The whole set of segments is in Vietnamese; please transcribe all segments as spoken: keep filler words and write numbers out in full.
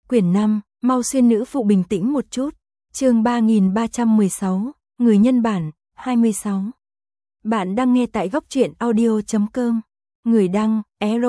Quyển năm, mau xuyên nữ phụ bình tĩnh một chút. Chương ba nghìn ba trăm mười sáu, người nhân bản, hai mươi sáu. Bạn đang nghe tại góc truyện audio chấm com. Người đăng,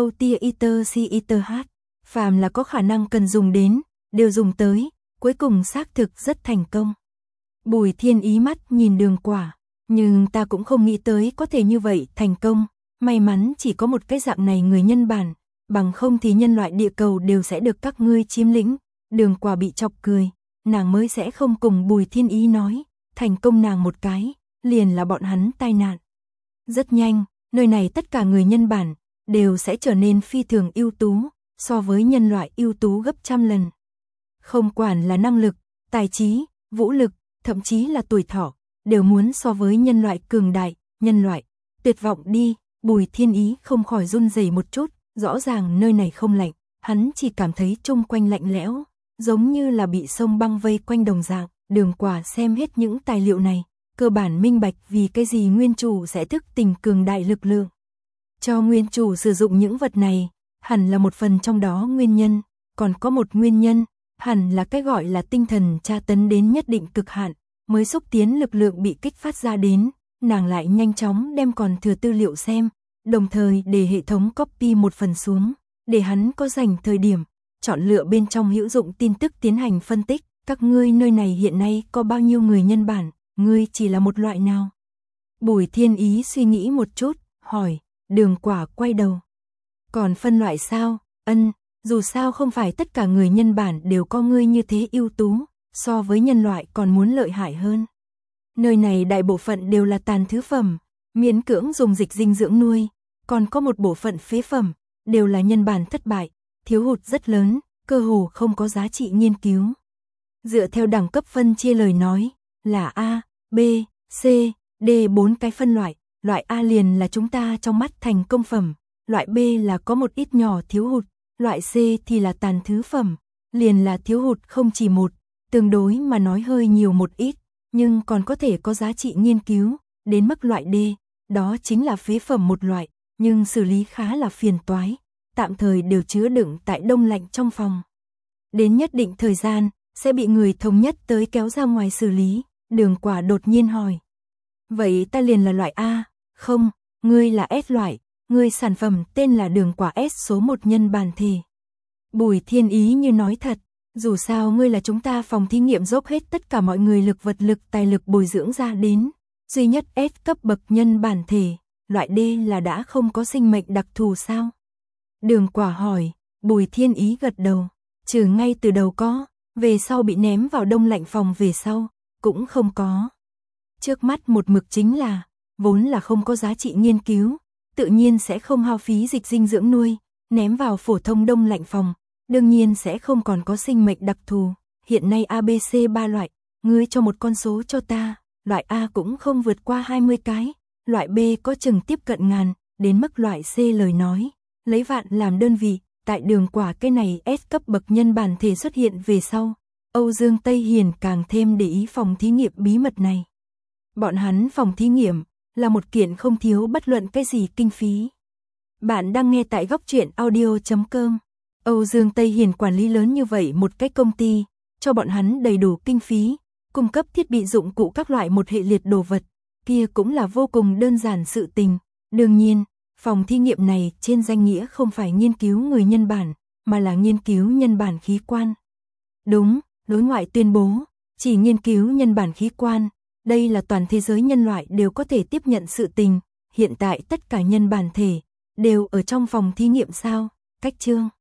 erotiaiterch. Phàm là có khả năng cần dùng đến, đều dùng tới, cuối cùng xác thực rất thành công. Bùi Thiên Ý mắt nhìn Đường Quả, nhưng ta cũng không nghĩ tới có thể như vậy thành công. May mắn chỉ có một cái dạng này người nhân bản, bằng không thì nhân loại địa cầu đều sẽ được các ngươi chiếm lĩnh. Đường Quả bị chọc cười, nàng mới sẽ không cùng Bùi Thiên Ý nói, thành công nàng một cái, liền là bọn hắn tai nạn. Rất nhanh, nơi này tất cả người nhân bản đều sẽ trở nên phi thường ưu tú, so với nhân loại ưu tú gấp trăm lần. Không quản là năng lực, tài trí, vũ lực, thậm chí là tuổi thọ, đều muốn so với nhân loại cường đại. Nhân loại, tuyệt vọng đi. Bùi Thiên Ý không khỏi run rẩy một chút, rõ ràng nơi này không lạnh, hắn chỉ cảm thấy chung quanh lạnh lẽo, giống như là bị sông băng vây quanh đồng dạng. Đường Quả xem hết những tài liệu này, cơ bản minh bạch vì cái gì nguyên chủ sẽ thức tỉnh cường đại lực lượng. Cho nguyên chủ sử dụng những vật này, hẳn là một phần trong đó nguyên nhân, còn có một nguyên nhân, hẳn là cái gọi là tinh thần tra tấn đến nhất định cực hạn, mới xúc tiến lực lượng bị kích phát ra đến. Nàng lại nhanh chóng đem còn thừa tư liệu xem, đồng thời để hệ thống copy một phần xuống, để hắn có dành thời điểm, chọn lựa bên trong hữu dụng tin tức tiến hành phân tích. Các ngươi nơi này hiện nay có bao nhiêu người nhân bản, ngươi chỉ là một loại nào? Bùi Thiên Ý suy nghĩ một chút, hỏi. Đường Quả quay đầu. Còn phân loại sao? Ân, dù sao không phải tất cả người nhân bản đều có ngươi như thế ưu tú, so với nhân loại còn muốn lợi hại hơn. Nơi này đại bộ phận đều là tàn thứ phẩm, miễn cưỡng dùng dịch dinh dưỡng nuôi, còn có một bộ phận phế phẩm, đều là nhân bản thất bại, thiếu hụt rất lớn, cơ hồ không có giá trị nghiên cứu. Dựa theo đẳng cấp phân chia lời nói, là A, B, C, D bốn cái phân loại, loại A liền là chúng ta trong mắt thành công phẩm, loại B là có một ít nhỏ thiếu hụt, loại C thì là tàn thứ phẩm, liền là thiếu hụt không chỉ một, tương đối mà nói hơi nhiều một ít, nhưng còn có thể có giá trị nghiên cứu. Đến mức loại D, đó chính là phế phẩm một loại, nhưng xử lý khá là phiền toái, tạm thời đều chứa đựng tại đông lạnh trong phòng. Đến nhất định thời gian, sẽ bị người thống nhất tới kéo ra ngoài xử lý. Đường Quả đột nhiên hỏi. Vậy ta liền là loại A? Không, ngươi là S loại, ngươi sản phẩm tên là Đường Quả S số một nhân bản thể. Bùi Thiên Ý như nói thật, dù sao ngươi là chúng ta phòng thí nghiệm dốc hết tất cả mọi người lực vật lực tài lực bồi dưỡng ra đến, duy nhất S cấp bậc nhân bản thể, loại D là đã không có sinh mệnh đặc thù sao? Đường Quả hỏi. Bùi Thiên Ý gật đầu, trừ ngay từ đầu có, về sau bị ném vào đông lạnh phòng về sau, cũng không có. Trước mắt một mực chính là, vốn là không có giá trị nghiên cứu, tự nhiên sẽ không hao phí dịch dinh dưỡng nuôi, ném vào phổ thông đông lạnh phòng, đương nhiên sẽ không còn có sinh mệnh đặc thù. Hiện nay A B C ba loại, ngươi cho một con số cho ta, loại A cũng không vượt qua hai mươi cái, loại B có chừng tiếp cận ngàn, đến mức loại C lời nói, lấy vạn làm đơn vị. Tại Đường Quả cái này S cấp bậc nhân bản thể xuất hiện về sau, Âu Dương Tây Hiền càng thêm để ý phòng thí nghiệm bí mật này. Bọn hắn phòng thí nghiệm là một kiện không thiếu bất luận cái gì kinh phí. Bạn đang nghe tại góc truyện audio chấm com. Âu Dương Tây Hiền quản lý lớn như vậy một cái công ty, cho bọn hắn đầy đủ kinh phí, cung cấp thiết bị dụng cụ các loại một hệ liệt đồ vật, kia cũng là vô cùng đơn giản sự tình. Đương nhiên, phòng thí nghiệm này trên danh nghĩa không phải nghiên cứu người nhân bản, mà là nghiên cứu nhân bản khí quan. Đúng, đối ngoại tuyên bố, chỉ nghiên cứu nhân bản khí quan, đây là toàn thế giới nhân loại đều có thể tiếp nhận sự tình. Hiện tại tất cả nhân bản thể đều ở trong phòng thí nghiệm sao? Cách chương